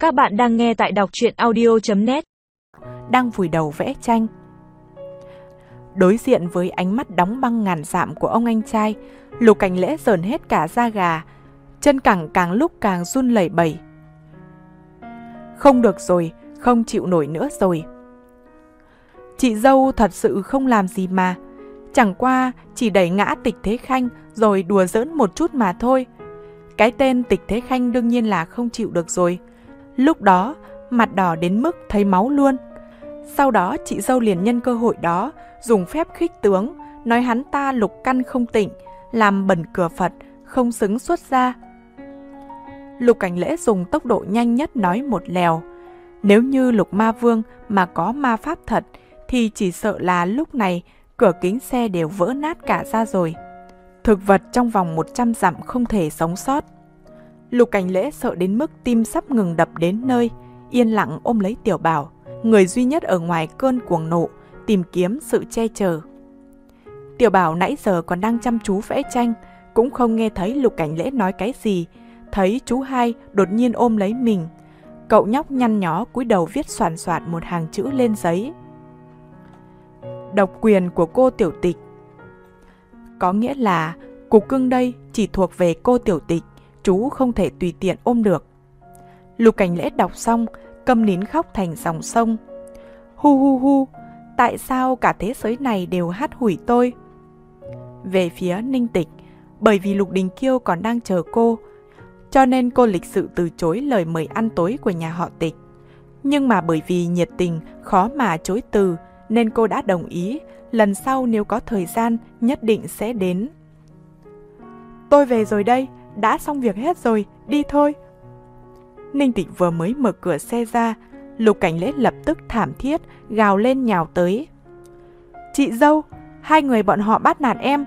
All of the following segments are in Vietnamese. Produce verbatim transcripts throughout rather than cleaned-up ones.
Các bạn đang nghe tại đọc truyện audio chấm net. Đang vùi đầu vẽ tranh. Đối diện với ánh mắt đóng băng ngàn dặm của ông anh trai, Lục Cảnh Lễ rờn hết cả da gà, chân cẳng càng lúc càng run lẩy bẩy. Không được rồi, không chịu nổi nữa rồi. Chị dâu thật sự không làm gì mà, chẳng qua chỉ đẩy ngã Tịch Thế Khanh rồi đùa giỡn một chút mà thôi. Cái tên Tịch Thế Khanh đương nhiên là không chịu được rồi. Lúc đó, mặt đỏ đến mức thấy máu luôn. Sau đó chị dâu liền nhân cơ hội đó, dùng phép khích tướng, nói hắn ta lục căn không tịnh, làm bẩn cửa Phật, không xứng xuất gia. Lục Cảnh Lễ dùng tốc độ nhanh nhất nói một lèo. Nếu như Lục Ma Vương mà có ma pháp thật, thì chỉ sợ là lúc này cửa kính xe đều vỡ nát cả ra rồi. Thực vật trong vòng một trăm dặm không thể sống sót. Lục Cảnh Lễ sợ đến mức tim sắp ngừng đập đến nơi, yên lặng ôm lấy Tiểu Bảo, người duy nhất ở ngoài cơn cuồng nộ, tìm kiếm sự che chở. Tiểu Bảo nãy giờ còn đang chăm chú vẽ tranh, cũng không nghe thấy Lục Cảnh Lễ nói cái gì. Thấy chú hai đột nhiên ôm lấy mình, cậu nhóc nhăn nhó cúi đầu viết xoàn xoạt một hàng chữ lên giấy. Độc quyền của cô Tiểu Tịch. Có nghĩa là cục cưng đây chỉ thuộc về cô Tiểu Tịch, chú không thể tùy tiện ôm được. Lục Cảnh Lễ đọc xong, câm nín khóc thành dòng sông. Hu hu hu, tại sao cả thế giới này đều hắt hủi tôi? Về phía Ninh Tịch, bởi vì Lục Đình Kiêu còn đang chờ cô, cho nên cô lịch sự từ chối lời mời ăn tối của nhà họ Tịch. Nhưng mà bởi vì nhiệt tình khó mà chối từ, nên cô đã đồng ý, lần sau nếu có thời gian nhất định sẽ đến. Tôi về rồi đây, đã xong việc hết rồi, đi thôi. Ninh Tịch vừa mới mở cửa xe ra, Lục Cảnh Lễ lập tức thảm thiết, gào lên nhào tới. Chị dâu, hai người bọn họ bắt nạt em.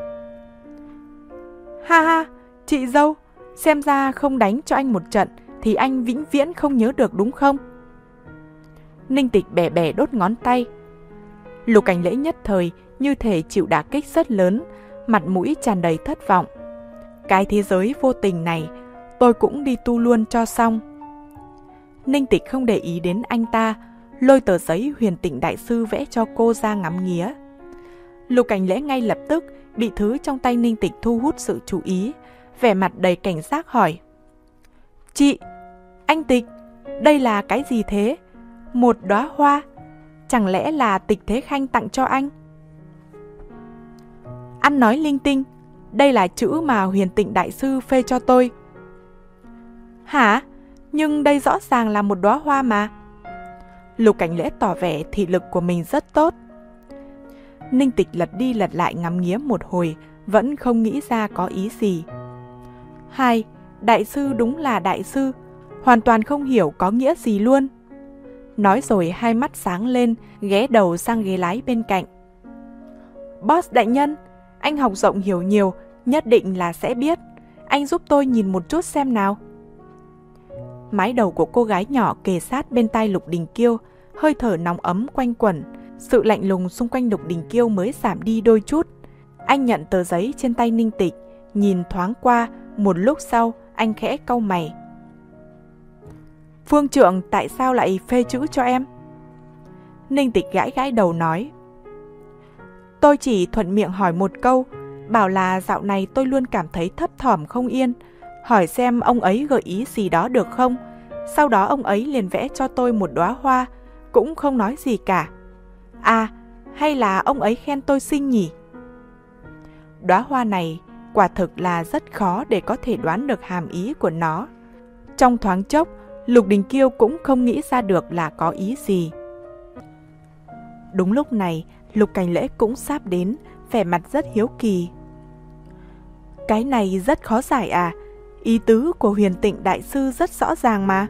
Ha ha, chị dâu, xem ra không đánh cho anh một trận thì anh vĩnh viễn không nhớ được đúng không? Ninh Tịch bẻ bẻ đốt ngón tay. Lục Cảnh Lễ nhất thời như thể chịu đả kích rất lớn, mặt mũi tràn đầy thất vọng. Cái thế giới vô tình này, tôi cũng đi tu luôn cho xong. Ninh Tịch không để ý đến anh ta, lôi tờ giấy Huyền Tịnh Đại Sư vẽ cho cô ra ngắm nghía. Lục Cảnh Lễ ngay lập tức bị thứ trong tay Ninh Tịch thu hút sự chú ý, vẻ mặt đầy cảnh giác hỏi. Chị, anh Tịch, đây là cái gì thế? Một đóa hoa? Chẳng lẽ là Tịch Thế Khanh tặng cho anh? Anh nói linh tinh, đây là chữ mà Huyền Tịnh Đại Sư phê cho tôi. Hả? Nhưng đây rõ ràng là một đóa hoa mà. Lục Cảnh Lễ tỏ vẻ thị lực của mình rất tốt. Ninh Tịch lật đi lật lại ngắm nghía một hồi, vẫn không nghĩ ra có ý gì. Hai, Đại Sư đúng là Đại Sư, hoàn toàn không hiểu có nghĩa gì luôn. Nói rồi hai mắt sáng lên, ghé đầu sang ghế lái bên cạnh. Boss đại nhân, anh học rộng hiểu nhiều, nhất định là sẽ biết. Anh giúp tôi nhìn một chút xem nào. Mái đầu của cô gái nhỏ kề sát bên tai Lục Đình Kiêu, hơi thở nóng ấm quanh quẩn. Sự lạnh lùng xung quanh Lục Đình Kiêu mới giảm đi đôi chút. Anh nhận tờ giấy trên tay Ninh Tịch, nhìn thoáng qua, một lúc sau anh khẽ cau mày. Phương trượng tại sao lại phê chữ cho em? Ninh Tịch gãi gãi đầu nói. Tôi chỉ thuận miệng hỏi một câu, bảo là dạo này tôi luôn cảm thấy thấp thỏm không yên, hỏi xem ông ấy gợi ý gì đó được không. Sau đó ông ấy liền vẽ cho tôi một đóa hoa, cũng không nói gì cả. À, hay là ông ấy khen tôi xinh nhỉ? Đóa hoa này quả thực là rất khó để có thể đoán được hàm ý của nó. Trong thoáng chốc, Lục Đình Kiêu cũng không nghĩ ra được là có ý gì. Đúng lúc này, Lục Cảnh Lễ cũng sắp đến, vẻ mặt rất hiếu kỳ. Cái này rất khó giải à? Ý tứ của Huyền Tịnh Đại Sư rất rõ ràng mà.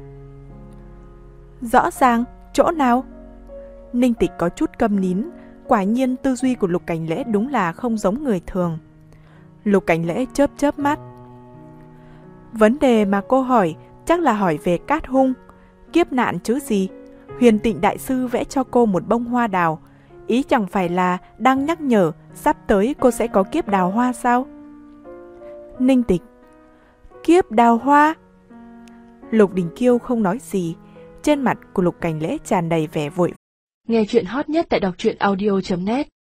Rõ ràng? Chỗ nào? Ninh Tịch có chút câm nín, quả nhiên tư duy của Lục Cảnh Lễ đúng là không giống người thường. Lục Cảnh Lễ chớp chớp mắt. Vấn đề mà cô hỏi chắc là hỏi về Cát Hung. Kiếp nạn chứ gì? Huyền Tịnh Đại Sư vẽ cho cô một bông hoa đào, ý chẳng phải là đang nhắc nhở sắp tới cô sẽ có kiếp đào hoa sao? Ninh Tịch. Kiếp đào hoa? Lục Đình Kiêu không nói gì, trên mặt của Lục Cảnh Lễ tràn đầy vẻ vội. Nghe chuyện hot nhất tại đọc truyện audio chấm net.